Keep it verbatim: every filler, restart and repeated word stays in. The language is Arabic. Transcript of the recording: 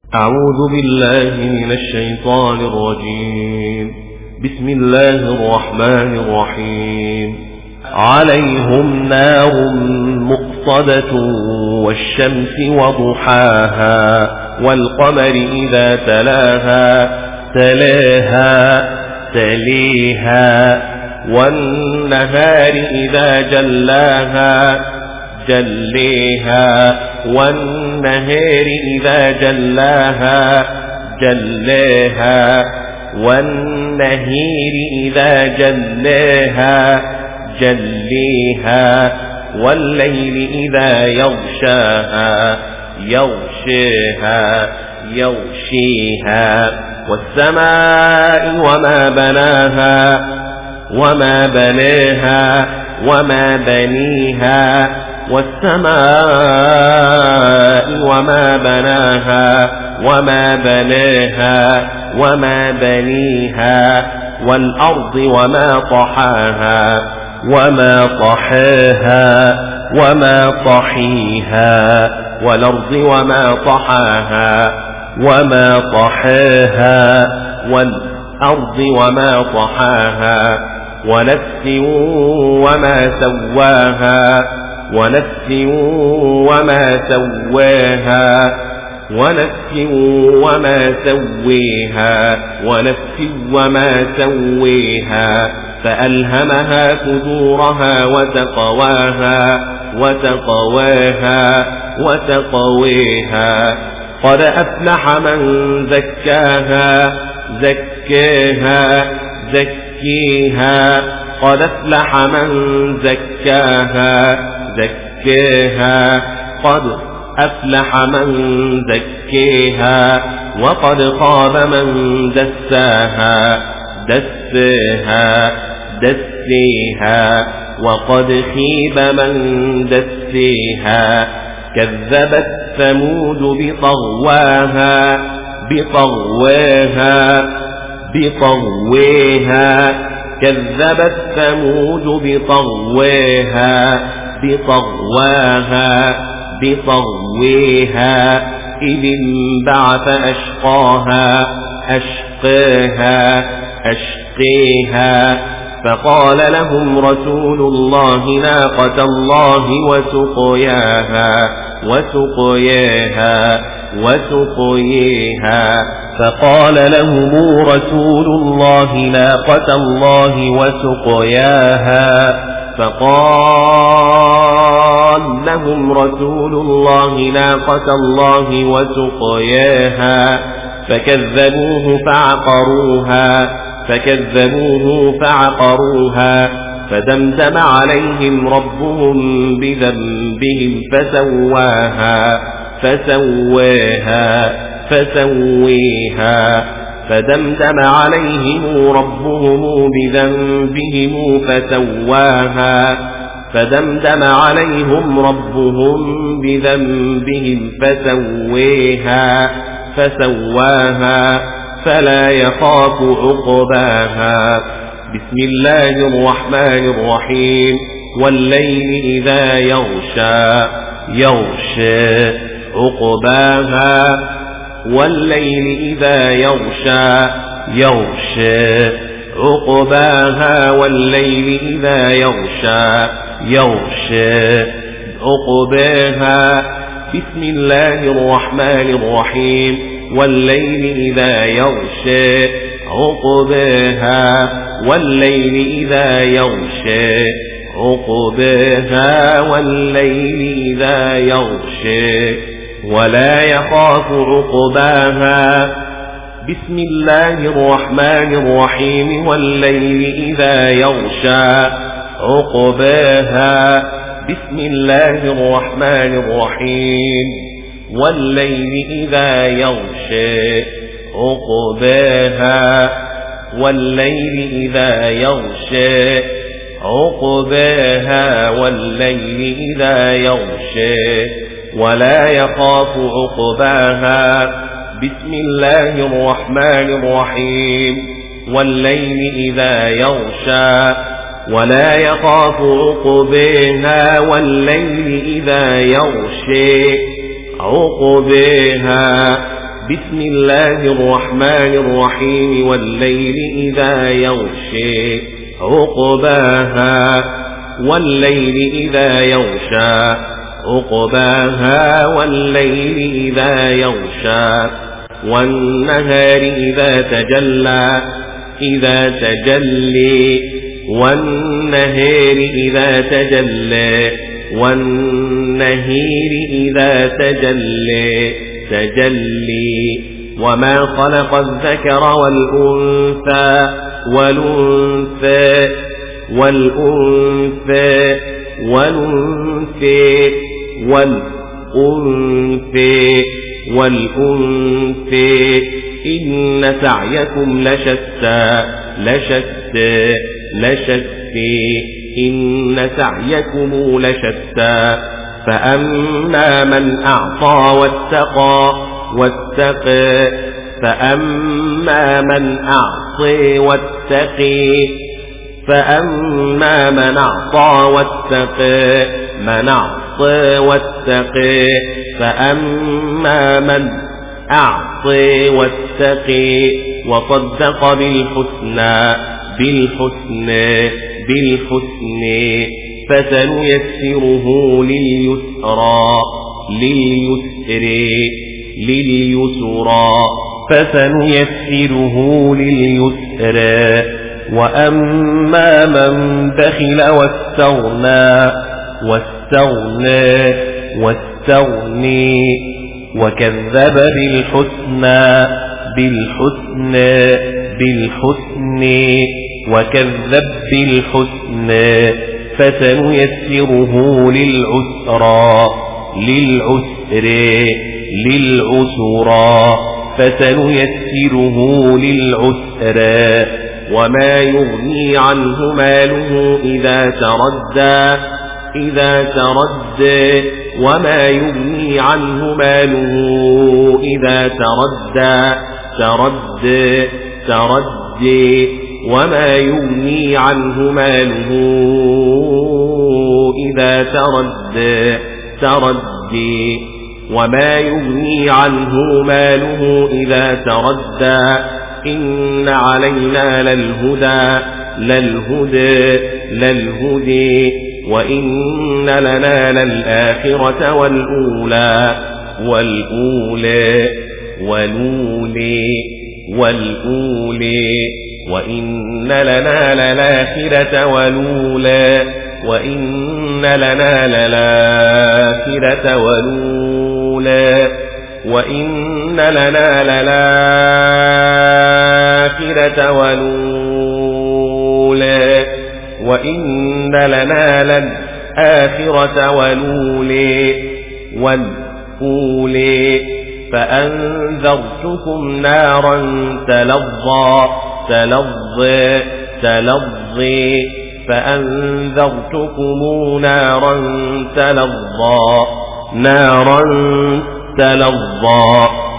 أعوذ بالله من الشيطان الرجيم. بسم الله الرحمن الرحيم. عليهم نار مؤصدة والشمس وضحاها والقمر إذا تلاها تلاها تليها والنهار إذا جلاها جليها والنهار إذا جلاها جلاها والنهير إذا جلاها جليها والليل إذا يغشاها يغشيها يغشيها والسماء وما بناها وما بناها وما بنيها والسماء وما بناها وما بناها وما بنيها والأرض وما طحاها وما طحاها وما طحيها والأرض وما طحاها وما طحاها والأرض وما طحاها ونفس وما سواها ونفس وما سواها ونفس وما سويها ونفس وما سويها فألهمها فجورها وتقواها وتقواها وتقويها قد أفلح من زكاها زكاها زكيها قد أفلح من زكاها زكاها قد أفلح من زكيها وقد خاب من دساها دساها دسيها وقد خيب من دسيها كذبت ثمود بطغواها بطغواها بطغواها كذبت ثمود بطغواها بطغواها بطغواها إذ انبعث أشقاها أشقاها أشقيها فقال لهم رسول الله ناقة الله وسقياها وسقياها وسقياها فقال لهم رسول الله ناقة الله وسقياها فقال لهم رسول الله ناقة الله وسقياها فكذبوه فعقروها فكذبوه فعقروها فدمدم عليهم ربهم بذنبهم فسواها فسواها فسويها فدمدم عليهم ربهم بذنبهم فسواها فدمدم عليهم ربهم بذنبهم فسويها فسواها فلا يخاف عقباها. بسم الله الرحمن الرحيم. والليل إذا يغشى يغشى عقباها والليل إذا يغشى يغشى عقباها والليل إذا يغشى يغشى عقباها. بسم الله الرحمن الرحيم. والليل إذا يغشى عقباها والليل إذا يغشى عقباها والليل إذا يغشى ولا يخاف عقباها. بسم الله الرحمن الرحيم. والليل إذا يغشى عقباها. بسم الله الرحمن الرحيم. والليل إذا يغشى عقباها والليل إذا يغشى عقباها والليل إذا يغشى ولا يخاف عقباها. بسم الله الرحمن الرحيم. والليل إذا يغشى ولا يخاف عقباها والليل إذا يغشى عقباها. بسم الله الرحمن الرحيم والليل إذا يغشي عقباها والليل إذا يغشى عقباها والليل إذا يغشى والنهار إذا تجلى إذا تجلي والنهار إذا تجلى والنهير إذا تجلي تجلي وما خلق الذكر والأنثى والأنثى والأنثى والأنثى والأنثى والأنثى إن سعيكم لشتى لشتى لشتى إن سعيكم لشتى فأما من أعطى واتقى واتقى فأما من أعطي واتقي فأما من أعطى واتقى من أعطى واتقى فأما من أعطي واتقي وصدق بالحسنى بالحسنى بالحسنى فسنيسره لليسرى لليسر لليسرى فسنيسره لليسر وأما من بخل واستغنى واستغنى واستغني وكذب بالحسنى بالحسنى بالحسنى وكذب بالحسنى فسنيسره للعسرى للعسر للعسرى فسنيسره للعسرى وما يغني عنه ماله إذا تردى إذا تردى وما يغني عنه ماله إذا تردى تردى تردي وما يغني عنه ماله إذا تردى تردي وما يغني عنه ماله إذا تردى إن علينا للهدى للهدى للهدي وإن لنا للآخرة والأولى والأولى والأولي والأولي وإن لنا للآخرة والأولى وإن لنا للآخرة والأولى وإن لنا للآخرة والأولى وإن لنا للآخرة والأولى والأولى فأنذرتكم نارا تلظى تلظى تلظي فأنذرتكم نارا تلظى نارا تلظى